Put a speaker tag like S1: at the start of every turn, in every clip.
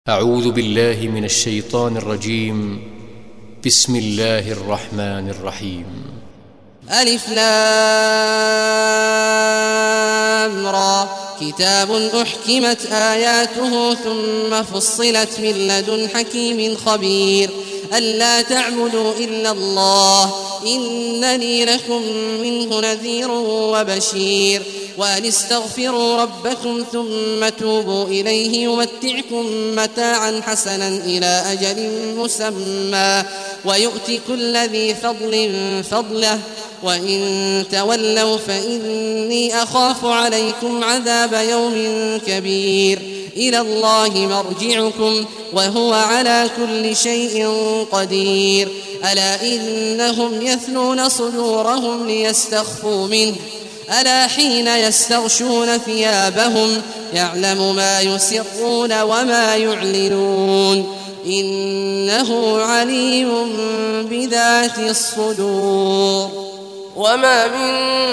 S1: أعوذ بالله من الشيطان الرجيم. بسم الله الرحمن الرحيم.
S2: ألف لام را كتاب أحكمت آياته ثم فصلت من لدن حكيم خبير ألا تعبدوا إلا الله إنني لكم منه نذير وبشير وأن استغفروا ربكم ثم توبوا إليه يمتعكم متاعا حسنا إلى أجل مسمى ويؤتي كل ذي فضل فضله وإن تولوا فإني أخاف عليكم عذاب يوم كبير إلى الله مرجعكم وهو على كل شيء قدير ألا إنهم يثنون صدورهم ليستخفوا منه ألا حين يستغشون ثيابهم يعلم ما يسرون وما يعلنون إنه عليم بذات الصدور
S3: وما من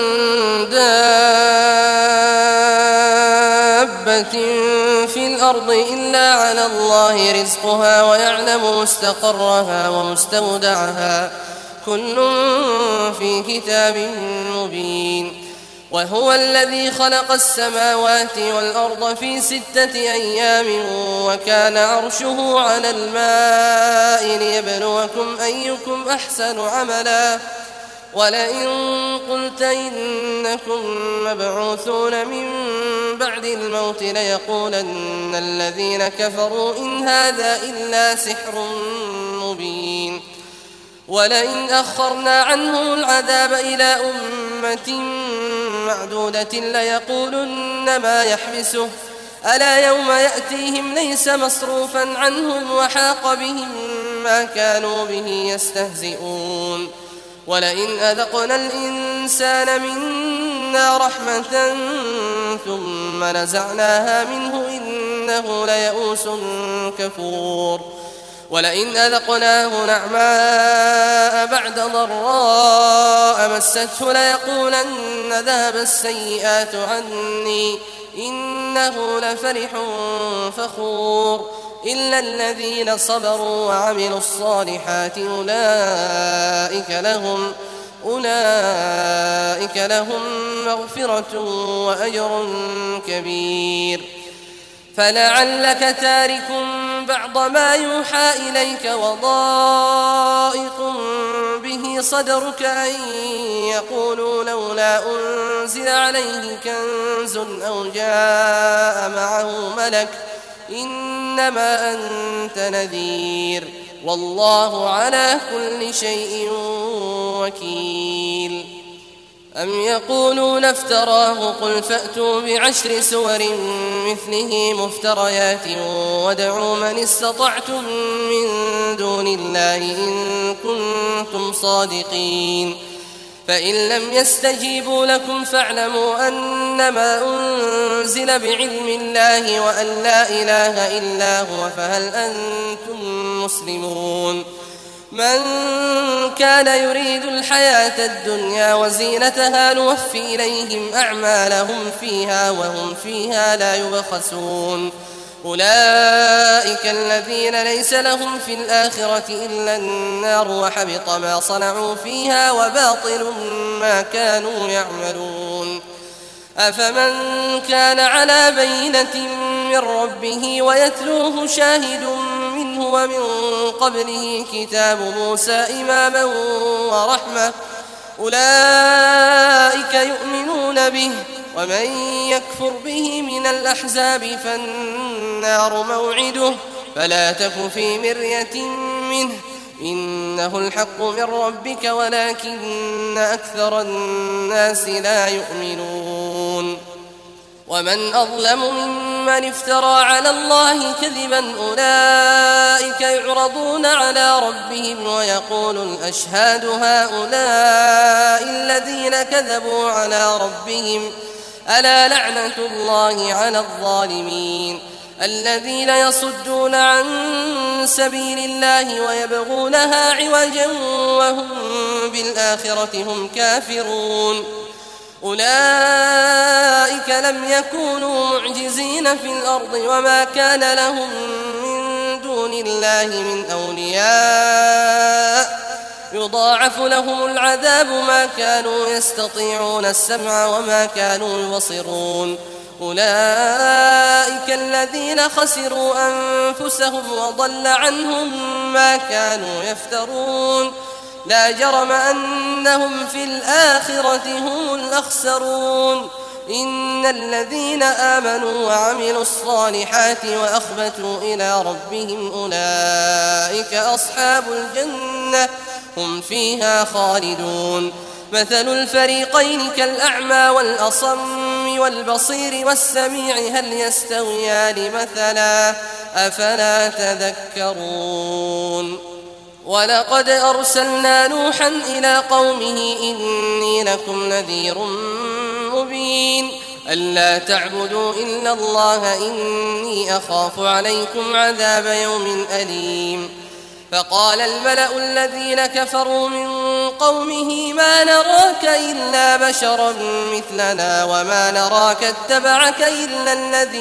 S3: دابة في الأرض إلا على الله رزقها ويعلم مستقرها ومستودعها كل في كتاب مبين وهو الذي خلق السماوات والأرض في 6 أيام وكان عرشه على الماء ليبلوكم أيكم أحسن عملا ولئن قلت إنكم مبعوثون من بعد الموت ليقولن الذين كفروا إن هذا إلا سحر مبين ولئن أخرنا عنهم العذاب إلى أمة معدودة ليقولن ما يحبسه ألا يوم يأتيهم ليس مصروفا عنهم وحاق بهم ما كانوا به يستهزئون ولئن أذقنا الإنسان منا رحمة ثم نزعناها منه إنه ليئوس كفور ولئن أذقناه نعماء بعد ضراء مسته ليقولن ذهب السيئات عني إنه لفرح فخور إلا الذين صبروا وعملوا الصالحات أولئك لهم مغفرة وأجر كبير فلعلك تارك بعض ما يوحى إليك وضائق به صدرك أن يقولوا لولا أنزل عليه كنز أو جاء معه ملك إنما أنت نذير والله على كل شيء وكيل أم يقولون افتراه قل فأتوا ب10 سور مثله مفتريات وادعوا من استطعتم من دون الله إن كنتم صادقين فإن لم يستجيبوا لكم فاعلموا أنما أنزل بعلم الله وأن لا إله إلا هو فهل أنتم مسلمون من كان يريد الحياة الدنيا وزينتها نوفي إليهم أعمالهم فيها وهم فيها لا يبخسون أولئك الذين ليس لهم في الآخرة إلا النار وحبط ما صنعوا فيها وباطل ما كانوا يعملون أفمن كان على بينة من ربه ويتلوه شاهد منه ومن قبله كتاب موسى إماما ورحمة أولئك يؤمنون به ومن يكفر به من الأحزاب فالنار موعده فلا تك في مرية منه إنه الحق من ربك ولكن أكثر الناس لا يؤمنون ومن أظلم ممن افترى على الله كذبا أولئك يعرضون على ربهم ويقول الأشهاد هؤلاء الذين كذبوا على ربهم ألا لعنة الله على الظالمين الذين يصدون عن سبيل الله ويبغونها عوجا وهم بالآخرة هم كافرون أولئك لم يكونوا معجزين في الأرض وما كان لهم من دون الله من أولياء يضاعف لهم العذاب ما كانوا يستطيعون السمع وما كانوا يبصرون. أولئك الذين خسروا أنفسهم وضل عنهم ما كانوا يفترون. لا جرم أنهم في الآخرة هم الأخسرون. إن الذين آمنوا وعملوا الصالحات وأخبتوا إلى ربهم أولئك أصحاب الجنة هم فيها خالدون. مثل الفريقين كالأعمى والأصم والبصير والسميع هل يستويان مثلا أفلا تذكرون. ولقد أرسلنا نوحا إلى قومه إني لكم نذير مبين ألا تعبدوا إلا الله إني أخاف عليكم عذاب يوم أليم. فقال الملأ الذين كفروا من قومه ما نراك إلا بشرا مثلنا وما نراك اتبعك إلا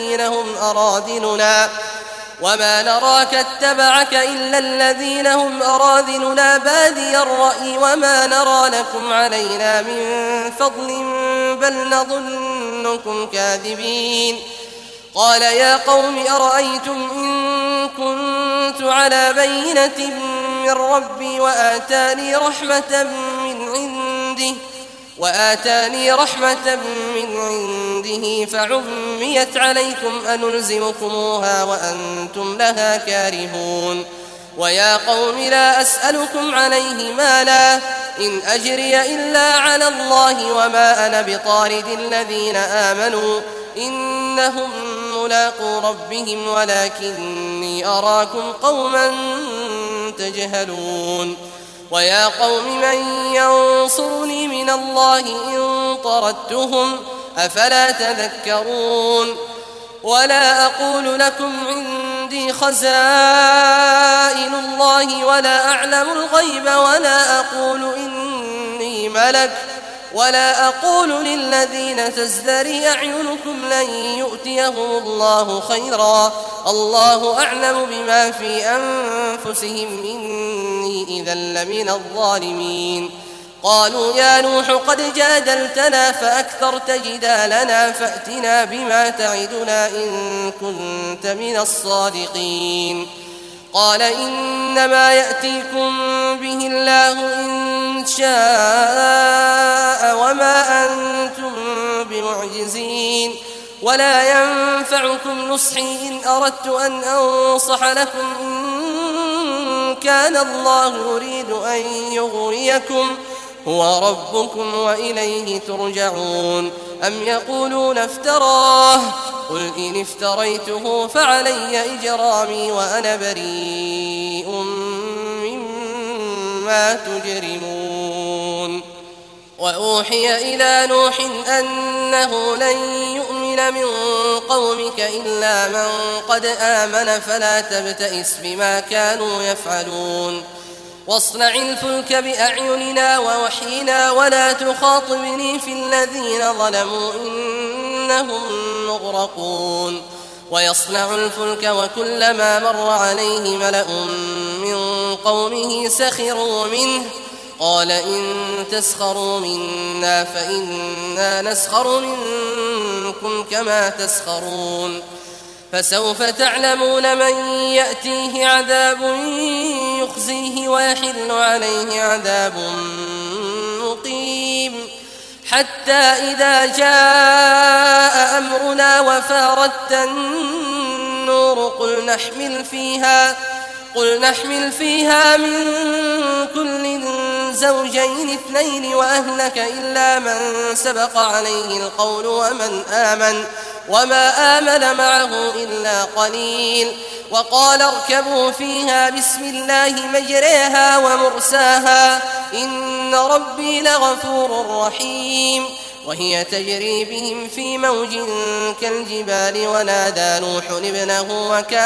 S3: الذين هم أراذلنا بادي الرأي وما نرى لكم علينا من فضل بل نظنكم كاذبين. قال يا قوم أرأيتم إن كنت على بينة من ربي وآتاني رحمة من عنده فعميت عليكم أنلزمكموها وأنتم لها كارهون. ويا قوم لا أسألكم عليه مالا إن أجري إلا على الله وما أنا بطارد الذين آمنوا إنهم ملاقو ربهم ولكني أراكم قوما تجهلون. ويا قوم من ينصرني من الله إن طردتهم أفلا تذكرون. ولا أقول لكم عندي خزائن الله ولا أعلم الغيب ولا أقول إني ملك ولا أقول للذين تزدري أعينكم لن يؤتيهم الله خيرا الله أعلم بما في أنفسهم إني إذا لمن الظالمين. قالوا يا نوح قد جادلتنا فأكثرت جدالنا فأتنا بما تعدنا إن كنت من الصادقين. قال إنما يأتيكم به الله إن شاء وما أنتم بمعجزين ولا ينفعكم نصحي إن أردت أن أنصح لكم إن كان الله يريد أن يغويكم هو ربكم وإليه ترجعون. أم يقولون افتراه قل إن افتريته فعلي إجرامي وأنا بريء مما تجرمون. وأوحي إلى نوح أنه لن يؤمن من قومك إلا من قد آمن فلا تبتئس بما كانوا يفعلون. واصنع الفلك بأعيننا ووحينا ولا تخاطبني في الذين ظلموا إنهم مغرقون. ويصنع الفلك وكلما مر عليه ملأ من قومه سخروا منه قال إن تسخروا منا فإنا نسخر منكم كما تسخرون. فسوف تعلمون من يأتيه عذاب يخزيه ويحل عليه عذاب مقيم. حتى إذا جاء أمرنا وفارت النور قل نحمل فيها من كل زوجين اثنين وأهلك إلا من سبق عليه القول وما آمن معه إلا قليل. وقال اركبوا فيها بسم الله مجريها ومرساها إن ربي لغفور رحيم. وهي تجري بهم في موج كالجبال ونادى نوح ابنه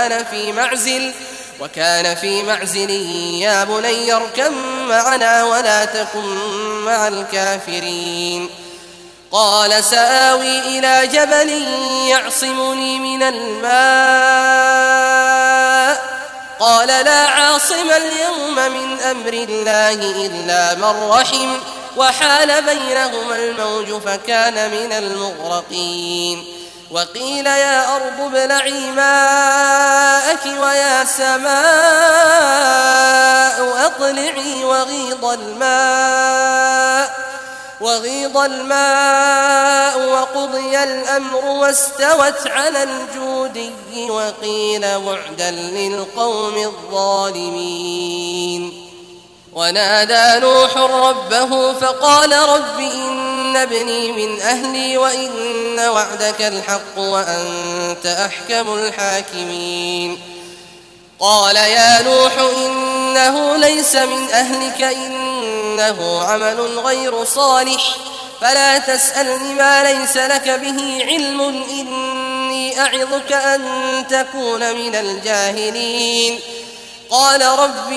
S3: وكان في معزل يا بني اركب معنا ولا تكن مع الكافرين. قال سآوي إلى جبل يعصمني من الماء قال لا عاصم اليوم من أمر الله إلا من رحم وحال بينهما الموج فكان من المغرقين وقيل يا أرض ابلعي ماءك ويا سماء أقلعي وغيض الماء وقضي الأمر واستوت على الجودي وقيل بعدا للقوم الظالمين ونادى نوح ربه فقال رب إن ابني من أهلي وإن وعدك الحق وأنت أحكم الحاكمين قال يا نوح إنه ليس من أهلك إنه عمل غير صالح فلا تسألني ما ليس لك به علم إني أعظك أن تكون من الجاهلين قال رب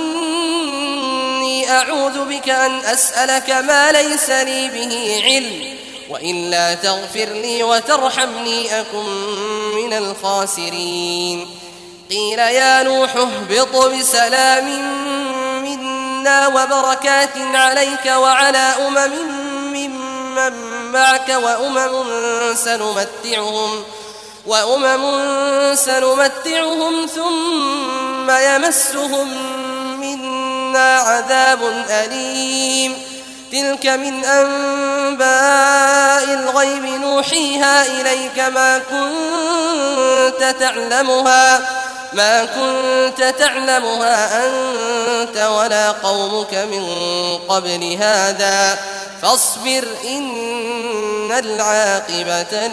S3: إني أعوذ بك أن أسألك ما ليس لي به علم وإلا تغفر لي وترحمني أكن من الخاسرين قيل يا نوح اهبط بسلام منا وبركات عليك وعلى ممن معك وأمم سنمتعهم ثم يمسهم منا عذاب أليم تلك من أنباء الغيب نوحيها إليك ما كنت تعلمها أنت ولا قومك من قبل هذا فاصبر إن العاقبة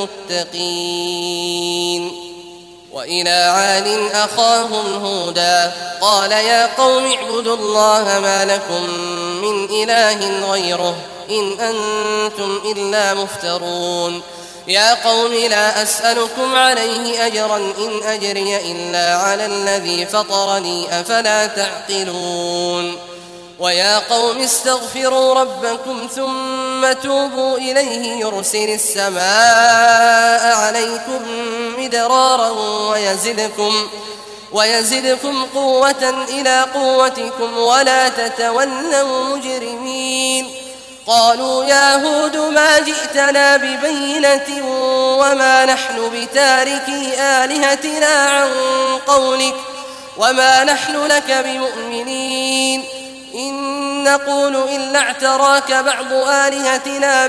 S3: للمتقين وإلى عاد أخاهم هودا قال يا قوم اعبدوا الله ما لكم من إله غيره إن أنتم إلا مفترون يا قوم لا أسألكم عليه أجرا إن أجري إلا على الذي فطرني أفلا تعقلون ويا قوم استغفروا ربكم ثم توبوا إليه يرسل السماء عليكم مدرارا ويزدكم قوة إلى قوتكم ولا تتولوا مجرمين قالوا يا هود ما جئتنا ببينة وما نحن بتاركي آلهتنا عن قولك وما نحن لك بمؤمنين إن نقول إلا اعتراك بعض آلهتنا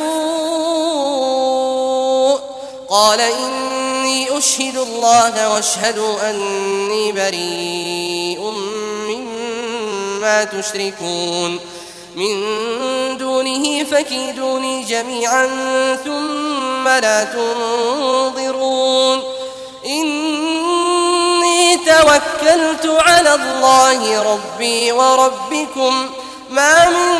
S3: بسوء قال إني أشهد الله واشهدوا أني بريء مما تشركون من دونه فكيدوني جميعا ثم لا تنظرون إني توكلت على الله ربي وربكم ما من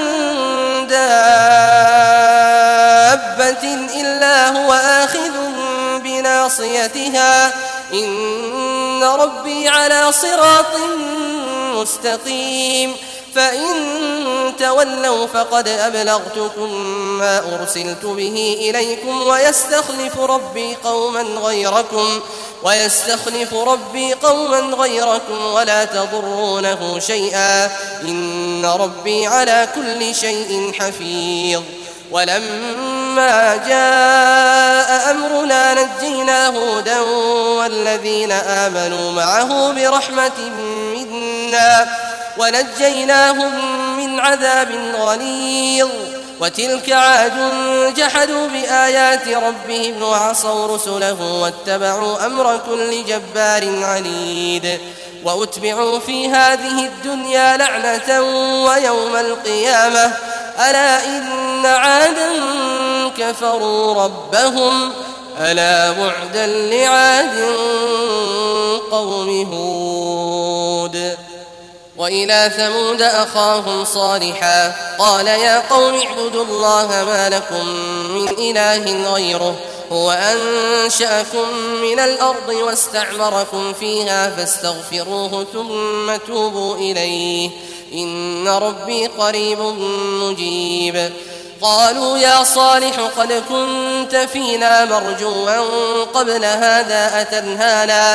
S3: دابة إلا هو آخذ بناصيتها إن ربي على صراط مستقيم فإن تولوا فقد أبلغتكم ما أرسلت به إليكم ويستخلف ربي قوما غيركم ولا تضرونه شيئا إن ربي على كل شيء حفيظ ولما جاء أمرنا نجينا هودا والذين آمنوا معه برحمة منا ونجيناهم من عذاب غليظ وتلك عاد جحدوا بآيات ربهم وعصوا رسله واتبعوا أمر كل جبار عنيد وأتبعوا في هذه الدنيا لعنة ويوم القيامة ألا إن عادا كفروا ربهم ألا بعدا لعاد قوم هود وإلى ثمود أخاهم صالحا قال يا قوم اعبدوا الله ما لكم من إله غيره هو أنشأكم من الأرض واستعمركم فيها فاستغفروه ثم توبوا إليه إن ربي قريب مجيب قالوا يا صالح قد كنت فينا مرجوا قبل هذا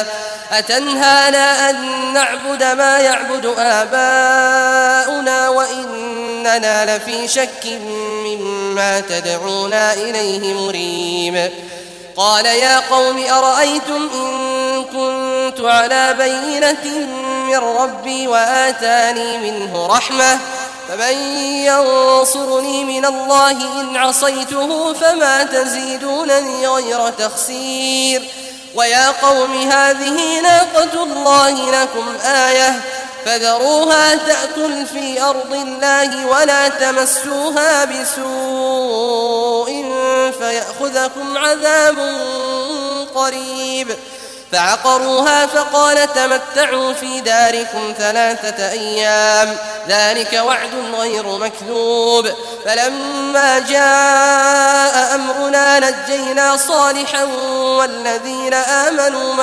S3: أتنهانا أن نعبد ما يعبد آباؤنا وإننا لفي شك مما تدعونا إليه مريب قال يا قوم أرأيتم إن كنت على بينة من ربي وآتاني منه رحمة فمن ينصرني من الله إن عصيته فما تزيدونني غير تخسير ويا قوم هذه ناقة الله لكم آية فذروها تأكل في أرض الله ولا تمسوها بسوء فيأخذكم عذاب قريب فعقروها فقال تمتعوا في داركم 3 أيام ذلك وعد غير مكذوب فلما جاء أمرنا نجينا صالحا والذين آمنوا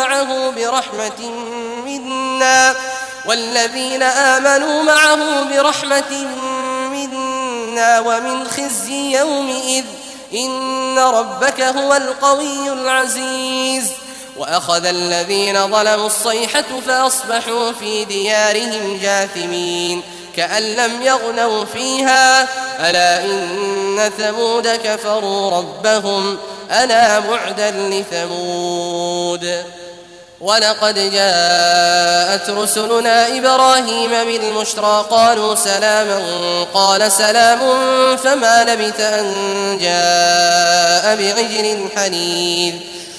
S3: معه برحمة منا ومن خزي يومئذ إن ربك هو القوي العزيز وأخذ الذين ظلموا الصيحة فأصبحوا في ديارهم جاثمين كأن لم يغنوا فيها ألا إن ثمود كفروا ربهم ألا بعدا لثمود ولقد جاءت رسلنا إبراهيم بالبشرى قالوا سلاما قال سلام فما لبث أن جاء بعجل حنيذ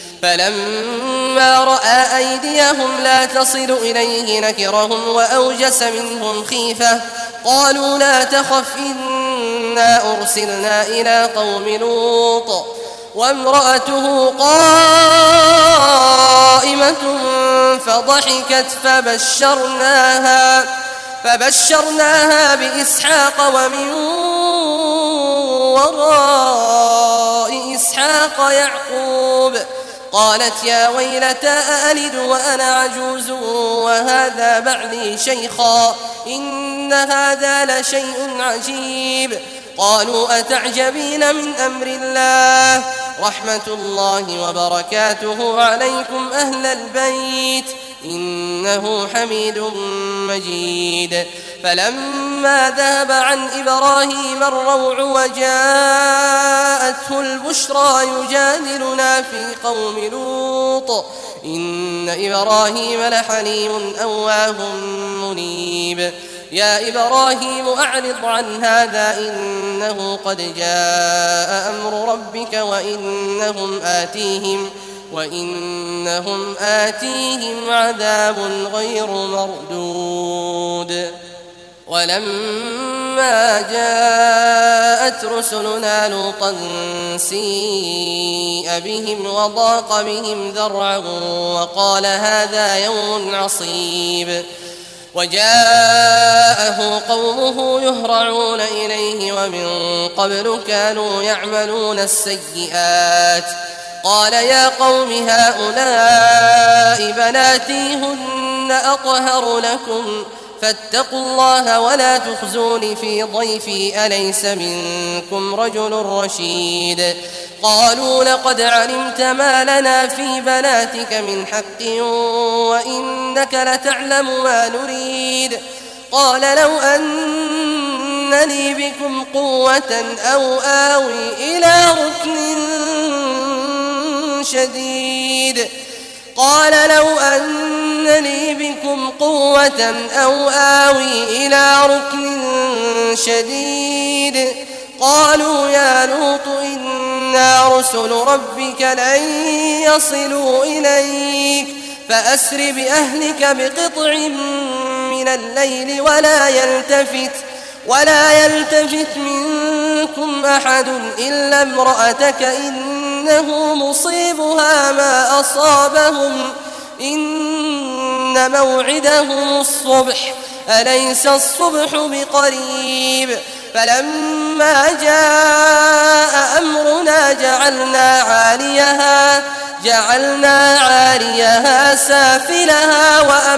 S3: فلما رأى أيديهم لا تصل إليه نكرهم وأوجس منهم خيفة قالوا لا تخف إنا أرسلنا إلى قوم لوط وامرأته قائمة فضحكت فبشرناها بإسحاق ومن وراء إسحاق يعقوب قالت يا ويلتى أألد وأنا عجوز وهذا بعلي شيخا إن هذا لشيء عجيب قالوا أتعجبين من أمر الله رحمة الله وبركاته عليكم أهل البيت إنه حميد مجيد فلما ذهب عن إبراهيم الروع وجاءته البشرى يجادلنا في قوم لوط إن إبراهيم لحليم أواه منيب يا إبراهيم أعرض عن هذا إنه قد جاء أمر ربك وإنهم آتيهم عذاب غير مردود ولما جاءت رسلنا لوطا سيء بهم وضاق بهم ذرعا وقال هذا يوم عصيب وجاءه قومه يهرعون إليه ومن قبل كانوا يعملون السيئات قال يا قوم هؤلاء بناتي هن أطهر لكم فاتقوا الله ولا تخزون في ضيفي أليس منكم رجل رشيد قالوا لقد علمت ما لنا في بناتك من حق وإنك لتعلم ما نريد قال لو أن لي بكم قوة أو آوي إلى ركن شديد قالوا يا لوط إنا رسل ربك لن يصلوا إليك فأسر بأهلك بقطع من الليل ولا يلتفت منكم أحد إلا امرأتك إنه مصيبها ما أصابهم إن موعدهم الصبح أليس الصبح بقريب فلما جاء أمرنا جعلنا عاليها سافلها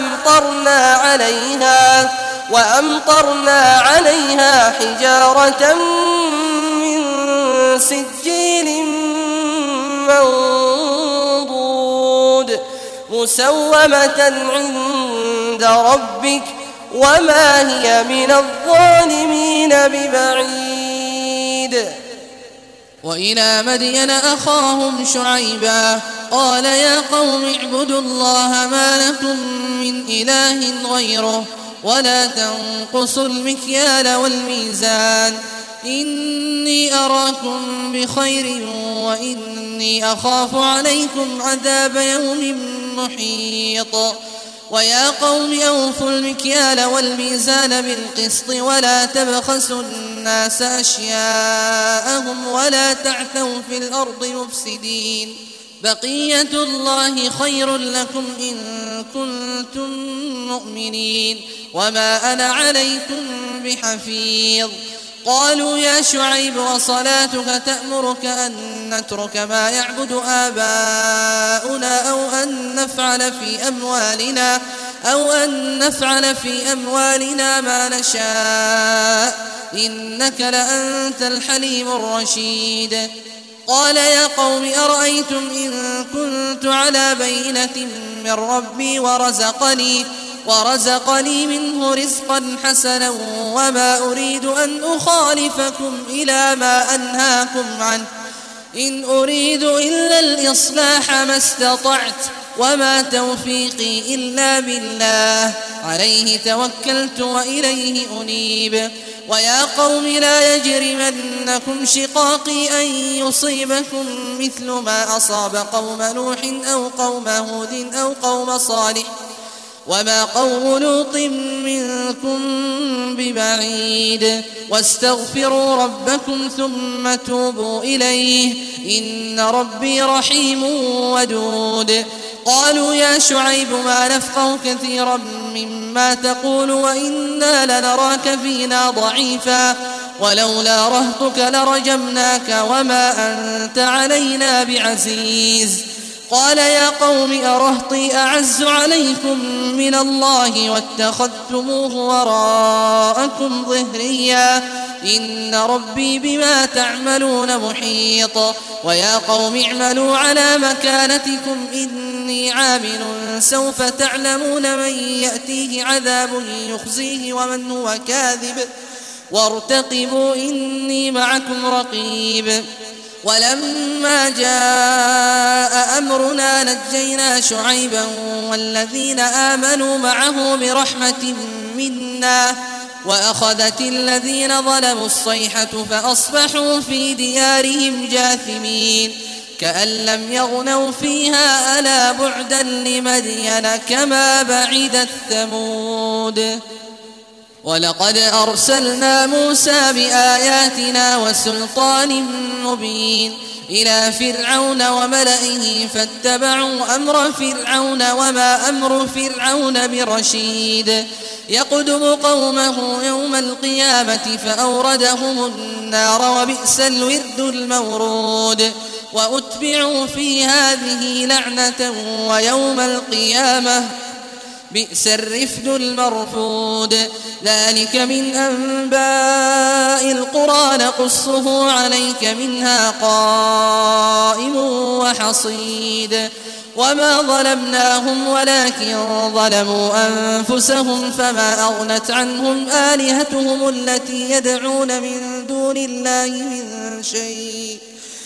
S3: وأمطرنا عليها حجارة من سجيل منضود مسومة عند ربك وما هي من الظالمين ببعيد.
S2: وإلى مدين أخاهم شعيبا قال يا قوم اعبدوا الله ما لكم من إله غيره ولا تنقصوا المكيال والميزان إني أراكم بخير وإني أخاف عليكم عذاب يوم محيط. ويا قوم أوفوا المكيال والميزان بالقسط ولا تبخسوا الناس أشياءهم ولا تعثوا في الأرض مفسدين بقية الله خير لكم إن كنتم مؤمنين وما أنا عليكم بحفيظ. قالوا يا شعيب وصلاتك تأمرك أن نترك ما يعبد آباؤنا أو أن نفعل في أموالنا ما نشاء إنك لأنت الحليم الرشيد. قال يا قوم أرأيتم إن كنت على بينة من ربي ورزقني منه رزقا حسنا وما أريد أن أخالفكم إلى ما أنهاكم عنه إن أريد إلا الإصلاح ما استطعت وما توفيقي إلا بالله عليه توكلت وإليه أنيب. ويا قوم لا يجرمنكم شقاقي أن يصيبكم مثل ما أصاب قوم نوح أو قوم هود أو قوم صالح وما قوم لوط منكم ببعيد واستغفروا ربكم ثم توبوا إليه إن ربي رحيم ودود. قالوا يا شعيب ما نفقه كثيرا مما تقول وإنا لنراك فينا ضعيفا ولولا رهطك لرجمناك وما أنت علينا بعزيز. قال يا قوم أرهطي أعز عليكم من الله واتخذتموه وراءكم ظهريا إن ربي بما تعملون محيط. ويا قوم اعملوا على مكانتكم إني عامل سوف تعلمون من يأتيه عذاب يخزيه ومن هو كاذب وارتقبوا إني معكم رقيب. ولما جاء أمرنا نجينا شعيبا والذين آمنوا معه برحمة منا وأخذت الذين ظلموا الصيحة فأصبحوا في ديارهم جاثمين كأن لم يغنوا فيها ألا بعدا لمدين كما بعدت ثمود. ولقد أرسلنا موسى بآياتنا وسلطان مبين إلى فرعون وملئه فاتبعوا أمر فرعون وما أمر فرعون برشيد يقدم قومه يوم القيامة فأوردهم النار وبئس الورد المورود. وأتبعوا في هذه لعنة ويوم القيامة بئس الرفد المرفود. ذلك من أنباء القرى نقصه عليك منها قائم وحصيد. وما ظلمناهم ولكن ظلموا أنفسهم فما أغنت عنهم آلهتهم التي يدعون من دون الله من شيء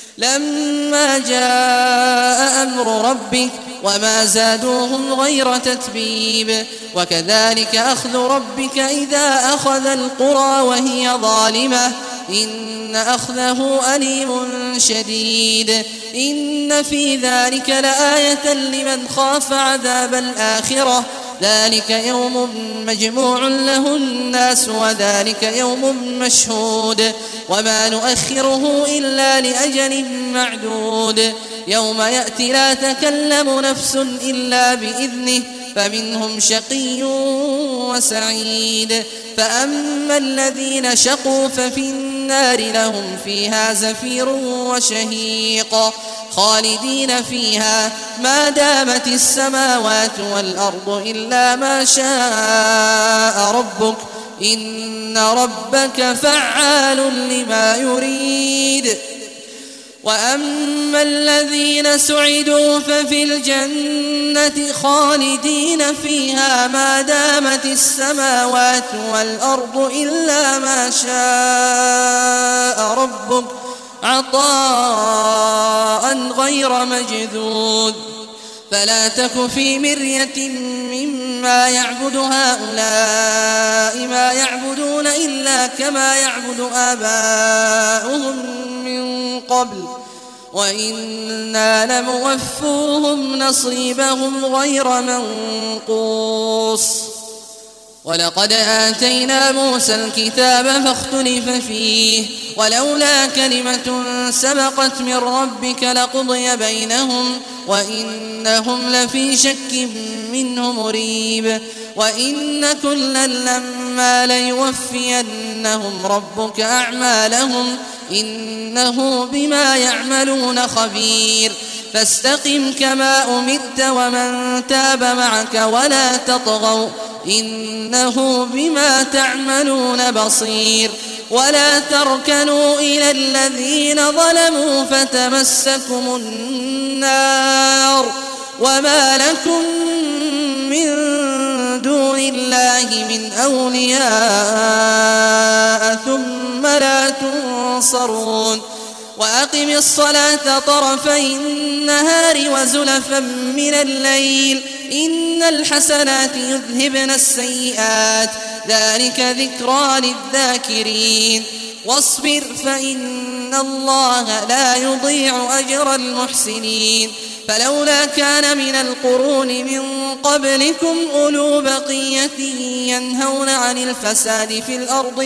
S2: لما جاء أمر ربك وما زادوهم غير تتبيب. وكذلك أخذ ربك إذا أخذ القرى وهي ظالمة إن أخذه أليم شديد. إن في ذلك لآية لمن خاف عذاب الآخرة ذلك يوم مجموع له الناس وذلك يوم مشهود وما نؤخره إلا لأجل معدود. يوم يأتي لا تكلم نفس إلا بإذنه فمنهم شقي وسعيد. فأما الذين شقوا ففي النار لهم فيها زفير وشهيق خالدين فيها ما دامت السماوات والأرض إلا ما شاء ربك إن ربك فعال لما يريد. وأما الذين سعدوا ففي الجنة خالدين فيها ما دامت السماوات والأرض إلا ما شاء ربك عطاء غير مجذوذ فلا تك في مرية مما يعبد هؤلاء ما يعبدون إلا كما يعبد آباؤهم من قبل وإنا لموفوهم نصيبهم غير منقوص ولقد آتينا موسى الكتاب فاختلف فيه ولولا كلمة سبقت من ربك لقضي بينهم وإنهم لفي شك منه مريب وإن كلا لما ليوفينهم ربك أعمالهم إنه بما يعملون خبير فاستقم كما أمرت ومن تاب معك ولا تطغوا إنه بما تعملون بصير ولا تركنوا إلى الذين ظلموا فتمسكم النار وما لكم من دون الله من أولياء ثم لا تنصرون وأقم الصلاة طرفي النهار وزلفا من الليل إن الحسنات يذهبن السيئات ذلك ذكرى للذاكرين واصبر فإن الله لا يضيع أجر المحسنين فلولا كان من القرون من قبلكم أولو بقية ينهون عن الفساد في الأرض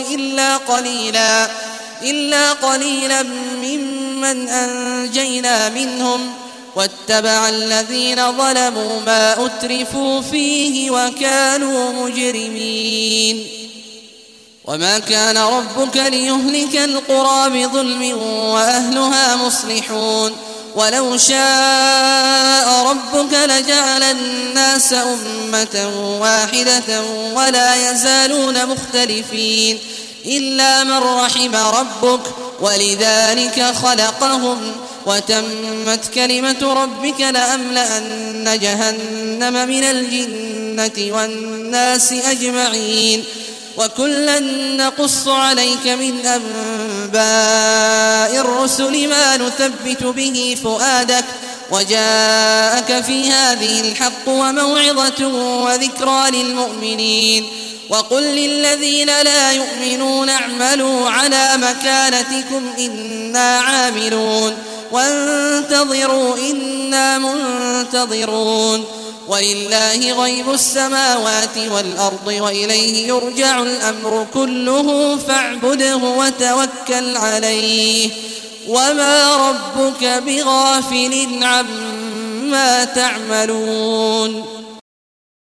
S2: إلا قليلا ممن أنجينا منهم واتبع الذين ظلموا ما أترفوا فيه وكانوا مجرمين وما كان ربك ليهلك القرى بظلم وأهلها مصلحون ولو شاء ربك لجعل الناس أمة واحدة ولا يزالون مختلفين إلا من رحم ربك ولذلك خلقهم وتمت كلمة ربك لأملأن جهنم من الجنة والناس أجمعين وكلا نقص عليك من أنباء الرسل ما نثبت به فؤادك وجاءك في هذه الحق وموعظة وذكرى للمؤمنين وقل للذين لا يؤمنون اعملوا على مكانتكم إنا عاملون وانتظروا إنا منتظرون ولله غيب السماوات والأرض وإليه يرجع الأمر كله فاعبده وتوكل عليه وما ربك بغافل عما تعملون